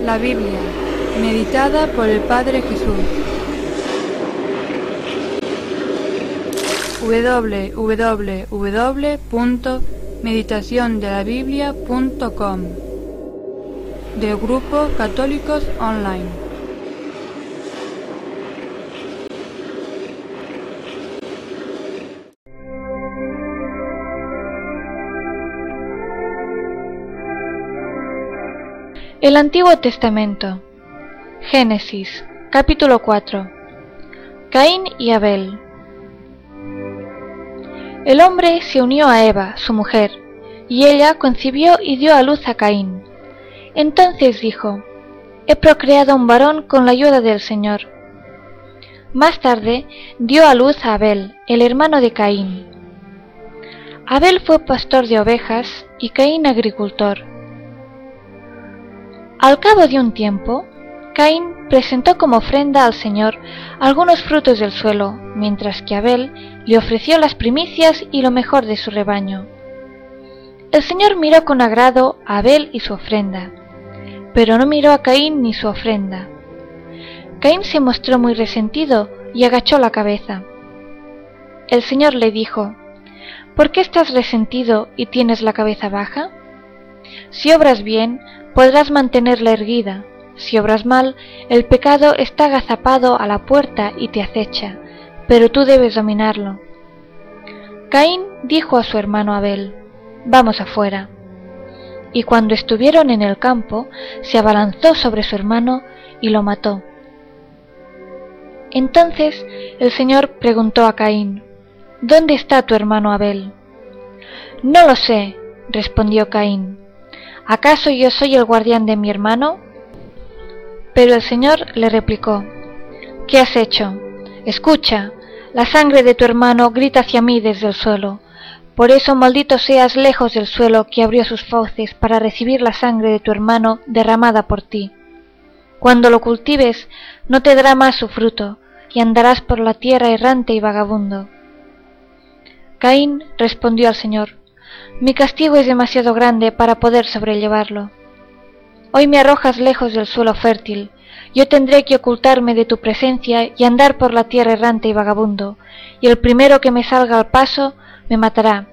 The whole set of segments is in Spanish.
La Biblia, meditada por el Padre Jesús. www.meditaciondelabiblia.com del Grupo Católicos Online. El Antiguo Testamento. Génesis, capítulo 4. Caín y Abel. El hombre se unió a Eva, su mujer, y ella concibió y dio a luz a Caín. Entonces dijo: He procreado un varón con la ayuda del Señor. Más tarde dio a luz a Abel, el hermano de Caín. Abel fue pastor de ovejas y Caín agricultor. Al cabo de un tiempo, Caín presentó como ofrenda al Señor algunos frutos del suelo, mientras que Abel le ofreció las primicias y lo mejor de su rebaño. El Señor miró con agrado a Abel y su ofrenda, pero no miró a Caín ni su ofrenda. Caín se mostró muy resentido y agachó la cabeza. El Señor le dijo: ¿Por qué estás resentido y tienes la cabeza baja? Si obras bien, podrás mantenerla erguida. Si obras mal, el pecado está agazapado a la puerta y te acecha, pero tú debes dominarlo. Caín dijo a su hermano Abel: Vamos afuera. Y cuando estuvieron en el campo, se abalanzó sobre su hermano y lo mató. Entonces el Señor preguntó a Caín: ¿Dónde está tu hermano Abel? No lo sé, respondió Caín. ¿Acaso yo soy el guardián de mi hermano? Pero el Señor le replicó: ¿Qué has hecho? Escucha, la sangre de tu hermano grita hacia mí desde el suelo. Por eso maldito seas lejos del suelo que abrió sus fauces para recibir la sangre de tu hermano derramada por ti. Cuando lo cultives, no te dará más su fruto, y andarás por la tierra errante y vagabundo. Caín respondió al Señor: Mi castigo es demasiado grande para poder sobrellevarlo. Hoy me arrojas lejos del suelo fértil, yo tendré que ocultarme de tu presencia y andar por la tierra errante y vagabundo, y el primero que me salga al paso me matará.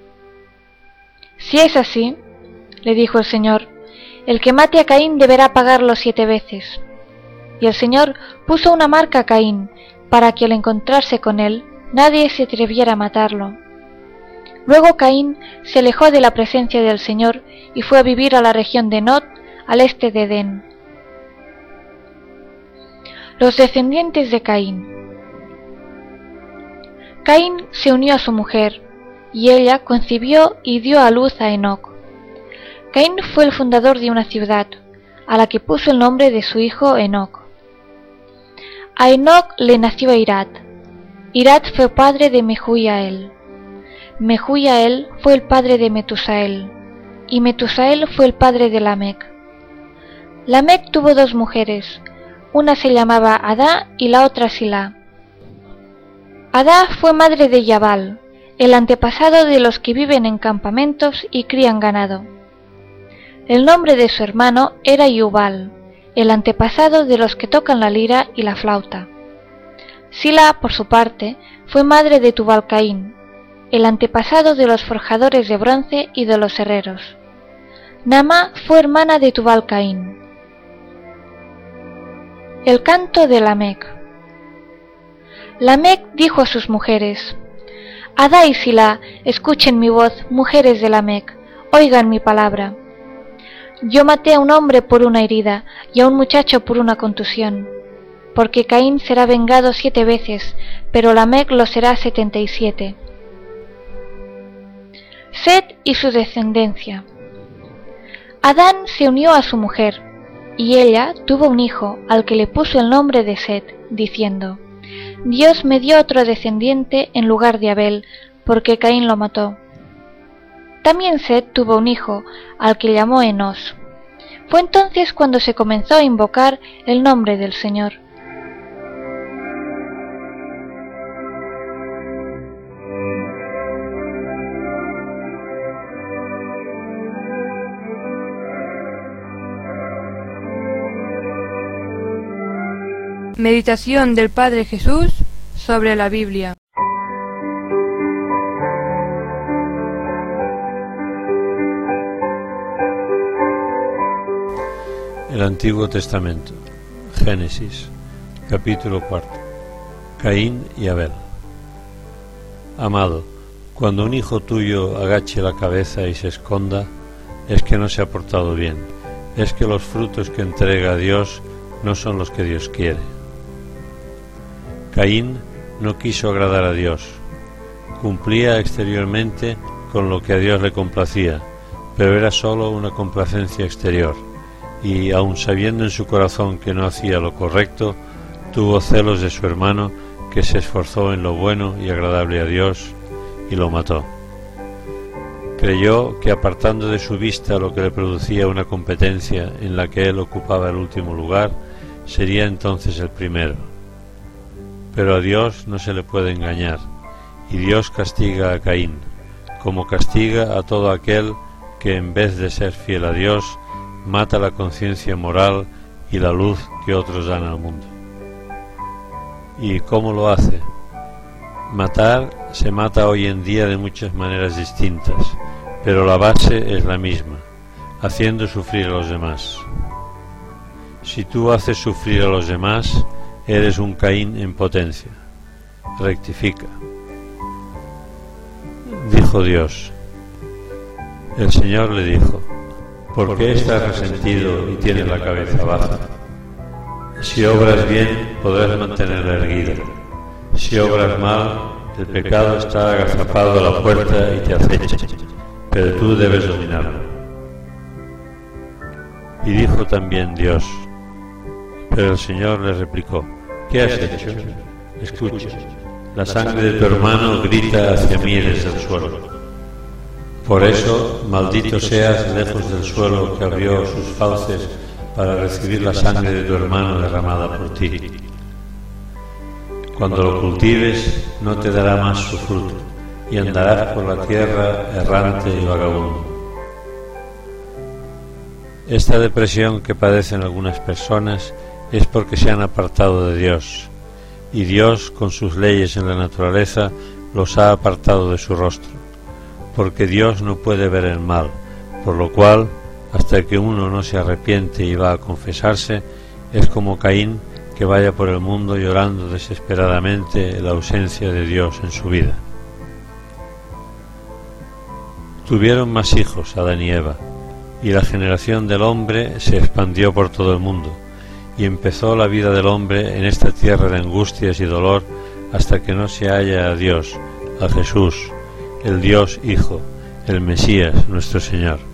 Si es así, le dijo el Señor, el que mate a Caín deberá pagarlo 7 veces. Y el Señor puso una marca a Caín, para que al encontrarse con él, nadie se atreviera a matarlo. Luego Caín se alejó de la presencia del Señor y fue a vivir a la región de Nod, al este de Edén. Los descendientes de Caín. Caín se unió a su mujer, y ella concibió y dio a luz a Enoc. Caín fue el fundador de una ciudad, a la que puso el nombre de su hijo Enoc. A Enoc le nació Irad. Irad fue padre de Mehujael. Mehujael fue el padre de Metusael, y Metusael fue el padre de Lamec. Lamec tuvo 2 mujeres, una se llamaba Adá y la otra Silá. Adá fue madre de Yabal, el antepasado de los que viven en campamentos y crían ganado. El nombre de su hermano era Yubal, el antepasado de los que tocan la lira y la flauta. Silá, por su parte, fue madre de Tubal-Caín, el antepasado de los forjadores de bronce y de los herreros. Naamá fue hermana de Tubal-Caín. El canto de Lamec. Lamec dijo a sus mujeres: Adá y Silá, escuchen mi voz, mujeres de Lamec, oigan mi palabra. Yo maté a un hombre por una herida y a un muchacho por una contusión, porque Caín será vengado 7 veces, pero Lamec lo será 77. Set y su descendencia. Adán se unió a su mujer, y ella tuvo un hijo al que le puso el nombre de Set, diciendo: Dios me dio otro descendiente en lugar de Abel, porque Caín lo mató. También Set tuvo un hijo al que llamó Enos. Fue entonces cuando se comenzó a invocar el nombre del Señor. Meditación del Padre Jesús sobre la Biblia. El Antiguo Testamento. Génesis, capítulo 4. Caín y Abel. Amado, cuando un hijo tuyo agache la cabeza y se esconda, es que no se ha portado bien, es que los frutos que entrega a Dios no son los que Dios quiere. Caín no quiso agradar a Dios, cumplía exteriormente con lo que a Dios le complacía, pero era sólo una complacencia exterior, y aun sabiendo en su corazón que no hacía lo correcto, tuvo celos de su hermano, que se esforzó en lo bueno y agradable a Dios, y lo mató. Creyó que apartando de su vista lo que le producía una competencia en la que él ocupaba el último lugar, sería entonces el primero. Pero a Dios no se le puede engañar, y Dios castiga a Caín, como castiga a todo aquel que en vez de ser fiel a Dios, mata la conciencia moral y la luz que otros dan al mundo. ¿Y cómo lo hace? Matar se mata hoy en día de muchas maneras distintas, pero la base es la misma, haciendo sufrir a los demás. Si tú haces sufrir a los demás, eres un Caín en potencia. Rectifica. Dijo Dios. El Señor le dijo: ¿por qué estás resentido y tienes la cabeza baja? Si obras bien, podrás mantenerla erguida. Si obras mal, el pecado está agazapado a la puerta y te acecha, pero tú debes dominarlo. Y dijo también Dios. Pero el Señor le replicó: ¿qué has hecho? Escucha, la sangre de tu hermano grita hacia mí desde el suelo. Por eso, maldito seas lejos del suelo que abrió sus fauces para recibir la sangre de tu hermano derramada por ti. Cuando lo cultives, no te dará más su fruto, y andarás por la tierra errante y vagabundo. Esta depresión que padecen algunas personas es porque se han apartado de Dios, y Dios, con sus leyes en la naturaleza, los ha apartado de su rostro, porque Dios no puede ver el mal, por lo cual, hasta que uno no se arrepiente y va a confesarse, es como Caín, que vaya por el mundo llorando desesperadamente la ausencia de Dios en su vida. Tuvieron más hijos, Adán y Eva, y la generación del hombre se expandió por todo el mundo, y empezó la vida del hombre en esta tierra de angustias y dolor hasta que no se halla a Dios, a Jesús, el Dios Hijo, el Mesías, nuestro Señor.